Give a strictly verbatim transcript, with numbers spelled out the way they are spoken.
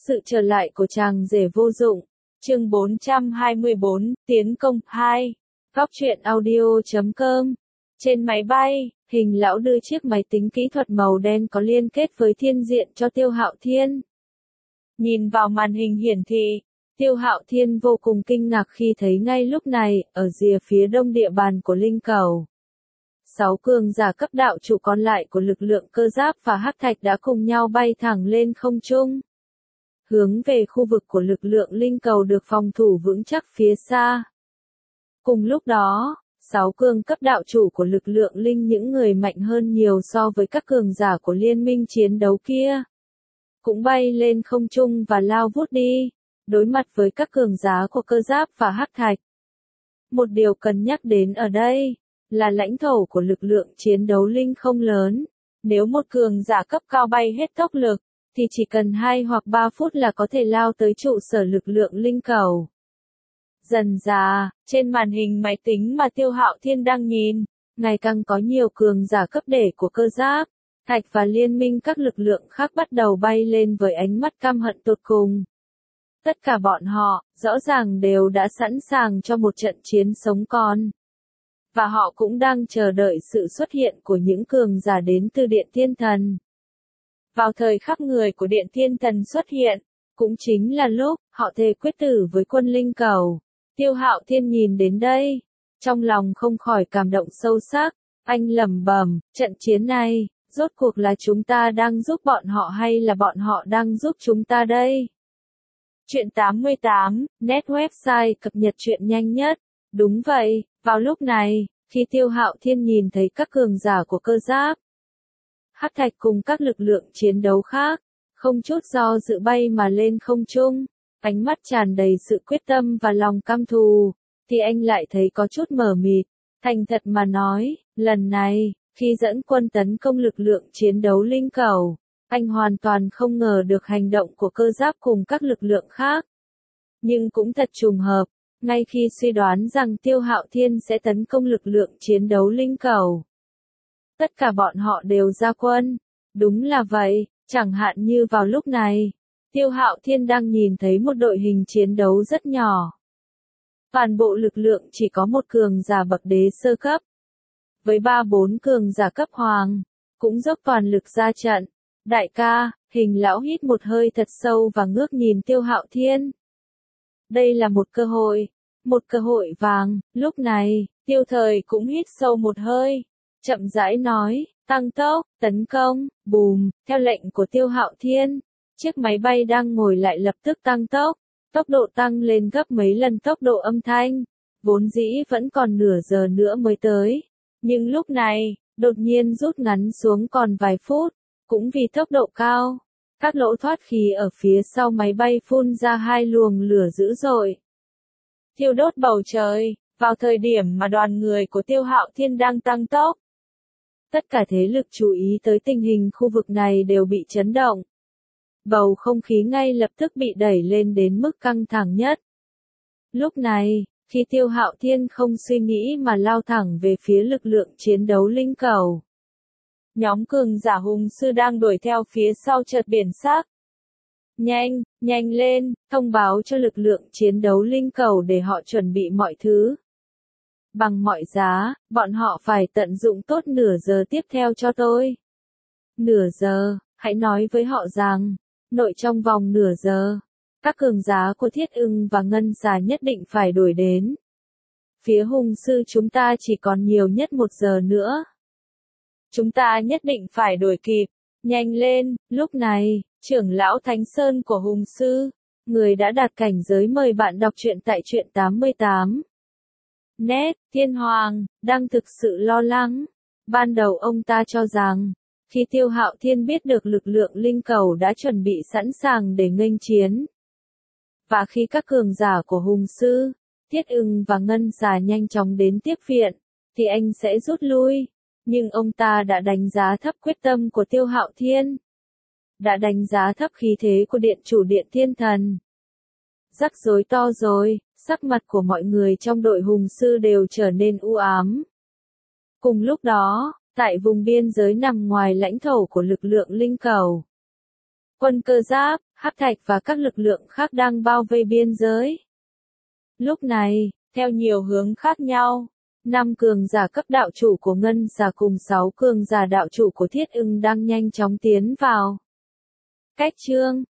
Sự trở lại của chàng rể vô dụng. Chương bốn trăm hai mươi bốn, Tiến công hai. Góc truyện audio chấm com. Trên máy bay, Hình lão đưa chiếc máy tính kỹ thuật màu đen có liên kết với thiên diện cho Tiêu Hạo Thiên. Nhìn vào màn hình hiển thị, Tiêu Hạo Thiên vô cùng kinh ngạc khi thấy ngay lúc này, ở rìa phía đông địa bàn của Linh Cầu, sáu cường giả cấp đạo chủ còn lại của lực lượng cơ giáp và hắc thạch đã cùng nhau bay thẳng lên không trung, hướng về khu vực của lực lượng Linh Cầu được phòng thủ vững chắc phía xa. Cùng lúc đó, sáu cường cấp đạo chủ của lực lượng Linh, những người mạnh hơn nhiều so với các cường giả của liên minh chiến đấu kia, cũng bay lên không trung và lao vút đi, đối mặt với các cường giả của cơ giáp và hắc thạch. Một điều cần nhắc đến ở đây là lãnh thổ của lực lượng chiến đấu Linh không lớn, nếu một cường giả cấp cao bay hết tốc lực, thì chỉ cần hai hoặc ba phút là có thể lao tới trụ sở lực lượng Linh Cầu. Dần dà, trên màn hình máy tính mà Tiêu Hạo Thiên đang nhìn, ngày càng có nhiều cường giả cấp đệ của cơ giáp, thạch và liên minh các lực lượng khác bắt đầu bay lên với ánh mắt căm hận tột cùng. Tất cả bọn họ, rõ ràng đều đã sẵn sàng cho một trận chiến sống còn. Và họ cũng đang chờ đợi sự xuất hiện của những cường giả đến từ Điện Thiên Thần. Vào thời khắc người của Điện Thiên Thần xuất hiện, cũng chính là lúc họ thề quyết tử với quân Linh Cầu. Tiêu Hạo Thiên nhìn đến đây, trong lòng không khỏi cảm động sâu sắc, anh lẩm bẩm, trận chiến này, rốt cuộc là chúng ta đang giúp bọn họ hay là bọn họ đang giúp chúng ta đây? Truyện tám mươi tám, net website cập nhật truyện nhanh nhất. Đúng vậy, vào lúc này, khi Tiêu Hạo Thiên nhìn thấy các cường giả của cơ giáp, hắc thạch cùng các lực lượng chiến đấu khác, không chút do dự bay mà lên không trung, ánh mắt tràn đầy sự quyết tâm và lòng căm thù, thì anh lại thấy có chút mờ mịt. Thành thật mà nói, lần này, khi dẫn quân tấn công lực lượng chiến đấu Linh Cầu, anh hoàn toàn không ngờ được hành động của cơ giáp cùng các lực lượng khác. Nhưng cũng thật trùng hợp, ngay khi suy đoán rằng Tiêu Hạo Thiên sẽ tấn công lực lượng chiến đấu Linh Cầu, tất cả bọn họ đều ra quân. Đúng là vậy, chẳng hạn như vào lúc này, Tiêu Hạo Thiên đang nhìn thấy một đội hình chiến đấu rất nhỏ. Toàn bộ lực lượng chỉ có một cường giả bậc đế sơ cấp, với ba bốn cường giả cấp hoàng, cũng dốc toàn lực ra trận. Đại ca, Hình lão hít một hơi thật sâu và ngước nhìn Tiêu Hạo Thiên. Đây là một cơ hội, một cơ hội vàng. Lúc này, Tiêu Thời cũng hít sâu một hơi, chậm rãi nói, tăng tốc, tấn công, bùm, theo lệnh của Tiêu Hạo Thiên, chiếc máy bay đang ngồi lại lập tức tăng tốc, tốc độ tăng lên gấp mấy lần tốc độ âm thanh, vốn dĩ vẫn còn nửa giờ nữa mới tới, nhưng lúc này, đột nhiên rút ngắn xuống còn vài phút, cũng vì tốc độ cao, các lỗ thoát khí ở phía sau máy bay phun ra hai luồng lửa dữ dội, thiêu đốt bầu trời. Vào thời điểm mà đoàn người của Tiêu Hạo Thiên đang tăng tốc, tất cả thế lực chú ý tới tình hình khu vực này đều bị chấn động. Bầu không khí ngay lập tức bị đẩy lên đến mức căng thẳng nhất. Lúc này, khi Tiêu Hạo Thiên không suy nghĩ mà lao thẳng về phía lực lượng chiến đấu Linh Cầu, nhóm cường giả hùng sư đang đuổi theo phía sau chợt biến sắc. Nhanh, nhanh lên, thông báo cho lực lượng chiến đấu Linh Cầu để họ chuẩn bị mọi thứ. Bằng mọi giá, bọn họ phải tận dụng tốt nửa giờ tiếp theo cho tôi. Nửa giờ, hãy nói với họ rằng, nội trong vòng nửa giờ, các cường giả của Thiết Ưng và Ngân Xà nhất định phải đuổi đến. Phía hùng sư chúng ta chỉ còn nhiều nhất một giờ nữa. Chúng ta nhất định phải đuổi kịp, nhanh lên. Lúc này, trưởng lão Thánh Sơn của hùng sư, người đã đạt cảnh giới, mời bạn đọc truyện tại truyện tám mươi tám. Net, Thiên Hoàng, đang thực sự lo lắng. Ban đầu ông ta cho rằng, khi Tiêu Hạo Thiên biết được lực lượng Linh Cầu đã chuẩn bị sẵn sàng để nghênh chiến, và khi các cường giả của hùng sư, Thiết Ưng và Ngân Xà nhanh chóng đến tiếp viện, thì anh sẽ rút lui. Nhưng ông ta đã đánh giá thấp quyết tâm của Tiêu Hạo Thiên, đã đánh giá thấp khí thế của điện chủ Điện Thiên Thần. Rắc rối to rồi, sắc mặt của mọi người trong đội hùng sư đều trở nên u ám. Cùng lúc đó, tại vùng biên giới nằm ngoài lãnh thổ của lực lượng Linh Cầu, quân cơ giáp, hắc thạch và các lực lượng khác đang bao vây biên giới. Lúc này, theo nhiều hướng khác nhau, năm cường giả cấp đạo chủ của Ngân Xà cùng sáu cường giả đạo chủ của Thiết Ưng đang nhanh chóng tiến vào. Cách chương